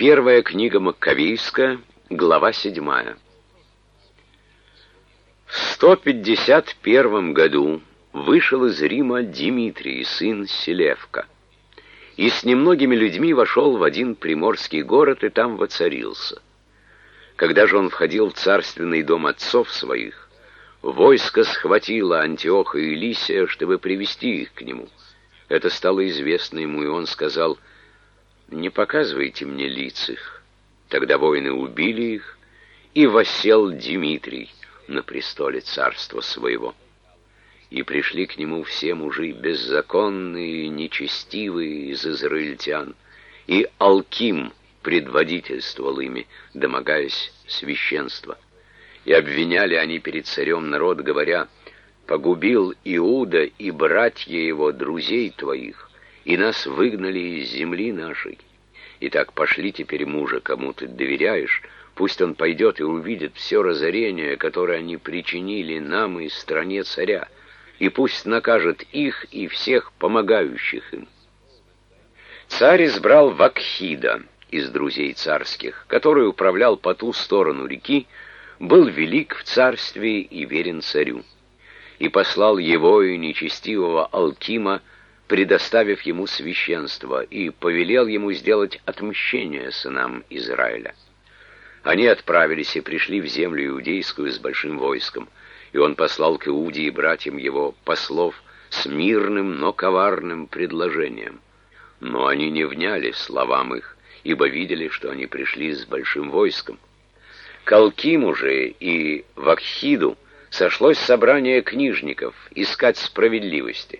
Первая книга Маккавейская, глава 7. В 151 году вышел из Рима Димитрий, сын Селевка, и с немногими людьми вошел в один приморский город и там воцарился. Когда же он входил в царственный дом отцов своих, войско схватило Антиоха и Лисия, чтобы привести их к нему. Это стало известно ему, и он сказал: «Не показывайте мне лиц их». Тогда воины убили их, и воссел Димитрий на престоле царства своего. И пришли к нему все мужи беззаконные, нечестивые из израильтян, и Алким предводительствовал ими, домогаясь священства. И обвиняли они перед царем народ, говоря: «Погубил Иуда и братья его друзей твоих, и нас выгнали из земли нашей. Итак, пошли теперь мужа, кому ты доверяешь, пусть он пойдет и увидит все разорение, которое они причинили нам и стране царя, и пусть накажет их и всех помогающих им». Царь избрал Вакхида из друзей царских, который управлял по ту сторону реки, был велик в царстве и верен царю, и послал его и нечестивого Алкима, предоставив ему священство, и повелел ему сделать отмщение сынам Израиля. Они отправились и пришли в землю иудейскую с большим войском, и он послал к Иуде и братьям его послов с мирным, но коварным предложением. Но они не вняли словам их, ибо видели, что они пришли с большим войском. К Алкиму же и Вакхиду сошлось собрание книжников искать справедливости.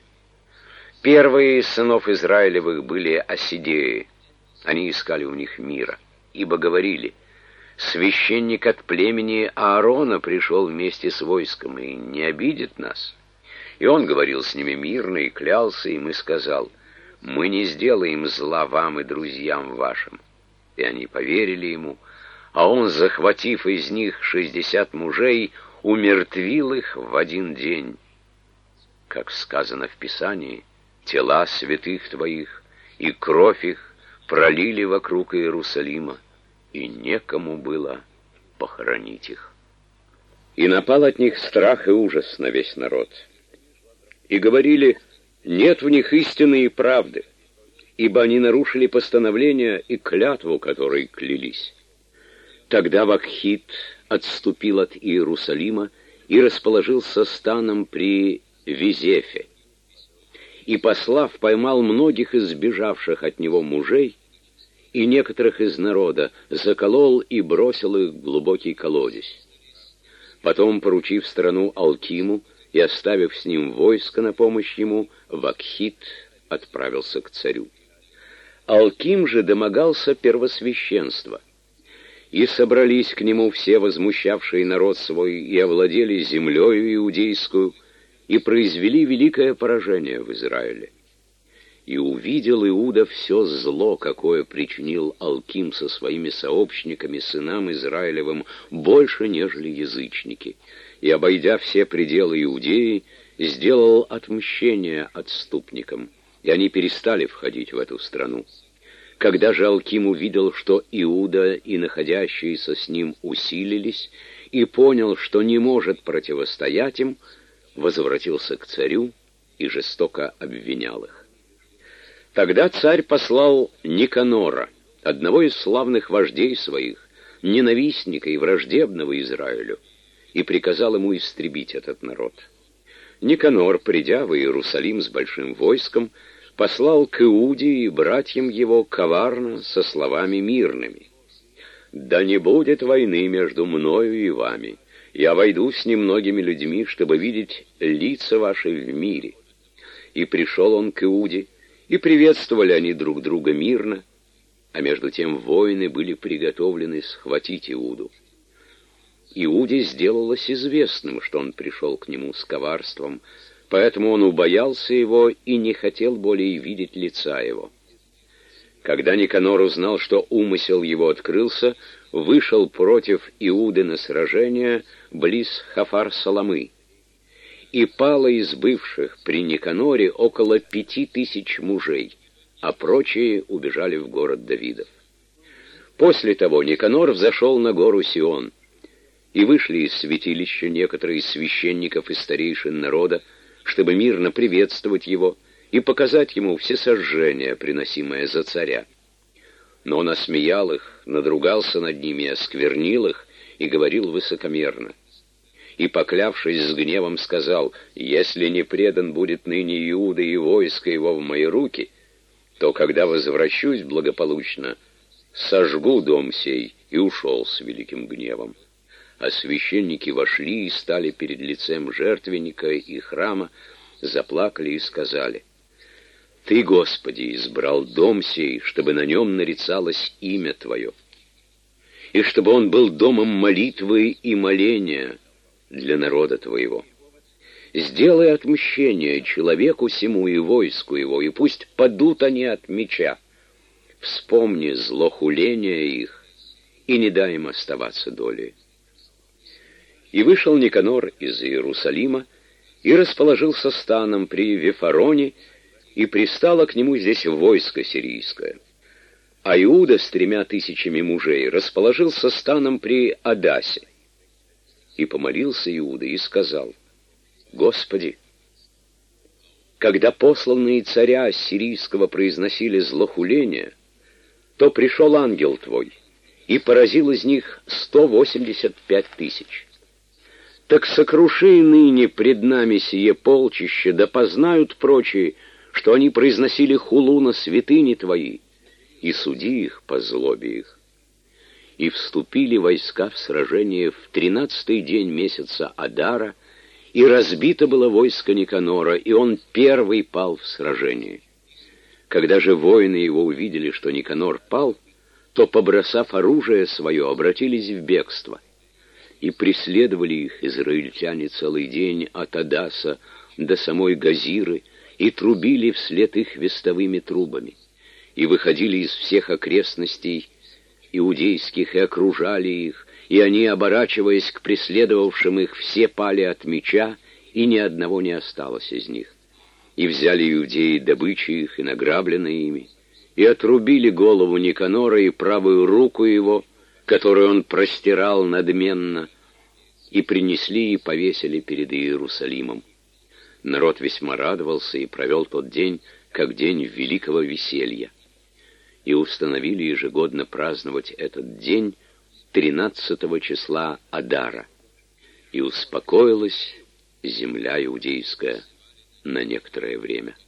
Первые из сынов Израилевых были осидеи. Они искали у них мира, ибо говорили: «Священник от племени Аарона пришел вместе с войском и не обидит нас». И он говорил с ними мирно и клялся им и сказал: «Мы не сделаем зла вам и друзьям вашим». И они поверили ему, а он, захватив из них 60 мужей, умертвил их в один день. Как сказано в Писании: «Тела святых твоих и кровь их пролили вокруг Иерусалима, и некому было похоронить их». И напал от них страх и ужас на весь народ. И говорили: «Нет в них истины и правды, ибо они нарушили постановление и клятву, которой клялись». Тогда Вакхид отступил от Иерусалима и расположился станом при Визефе. И, послав, поймал многих из сбежавших от него мужей, и некоторых из народа заколол и бросил их в глубокий колодец. Потом, поручив страну Алкиму и оставив с ним войско на помощь ему, Вакхид отправился к царю. Алким же домогался первосвященства. И собрались к нему все возмущавшие народ свой, и овладели землею иудейскую, и произвели великое поражение в Израиле. И увидел Иуда все зло, какое причинил Алким со своими сообщниками, сынам Израилевым, больше, нежели язычники, и, обойдя все пределы Иудеи, сделал отмщение отступникам, и они перестали входить в эту страну. Когда же Алким увидел, что Иуда и находящиеся с ним усилились, и понял, что не может противостоять им, возвратился к царю и жестоко обвинял их. Тогда царь послал Никанора, одного из славных вождей своих, ненавистника и враждебного Израилю, и приказал ему истребить этот народ. Никанор, придя в Иерусалим с большим войском, послал к Иуде и братьям его коварно со словами мирными: «Да не будет войны между мною и вами. Я войду с немногими людьми, чтобы видеть лица ваши в мире». И пришел он к Иуде, и приветствовали они друг друга мирно, а между тем воины были приготовлены схватить Иуду. Иуде сделалось известным, что он пришел к нему с коварством, поэтому он убоялся его и не хотел более видеть лица его. Когда Никанор узнал, что умысел его открылся, вышел против Иуды на сражение близ Хафар-Саламы. И пало из бывших при Никаноре около 5000 мужей, а прочие убежали в город Давидов. После того Никанор взошел на гору Сион, и вышли из святилища некоторые из священников и старейшин народа, чтобы мирно приветствовать его и показать ему всесожжение, приносимое за царя. Но он осмеял их, надругался над ними, осквернил их и говорил высокомерно. И, поклявшись с гневом, сказал: «Если не предан будет ныне Иуда и войско его в мои руки, то, когда возвращусь благополучно, сожгу дом сей». И ушел с великим гневом. А священники вошли и стали перед лицем жертвенника и храма, заплакали и сказали: «Ты, Господи, избрал дом сей, чтобы на нем нарицалось имя Твое, и чтобы он был домом молитвы и моления для народа Твоего. Сделай отмщение человеку сему и войску его, и пусть падут они от меча. Вспомни злохуление их, и не дай им оставаться долей». И вышел Никанор из Иерусалима, и расположился станом при Вифароне, и пристало к нему здесь войско сирийское. А Иуда с 3000 мужей расположился станом при Адасе. И помолился Иуда и сказал: «Господи, когда посланные царя сирийского произносили злохуление, то пришел ангел Твой и поразил из них 185 000. Так сокруши ныне пред нами сие полчище, да познают прочие, что они произносили хулу на святыни Твои, и суди их по злобе их». И вступили войска в сражение в 13-й день месяца Адара, и разбито было войско Никанора, и он первый пал в сражении. Когда же воины его увидели, что Никанор пал, то, побросав оружие свое, обратились в бегство. И преследовали их израильтяне целый день от Адаса до самой Газиры, и трубили вслед их вестовыми трубами. И выходили из всех окрестностей иудейских и окружали их, и они, оборачиваясь к преследовавшим их, все пали от меча, и ни одного не осталось из них. И взяли иудеи добычи их и награбленные ими, и отрубили голову Никанора и правую руку его, которую он простирал надменно, и принесли и повесили перед Иерусалимом. Народ весьма радовался и провел тот день, как день великого веселья. И установили ежегодно праздновать этот день 13 числа Адара. И успокоилась земля иудейская на некоторое время.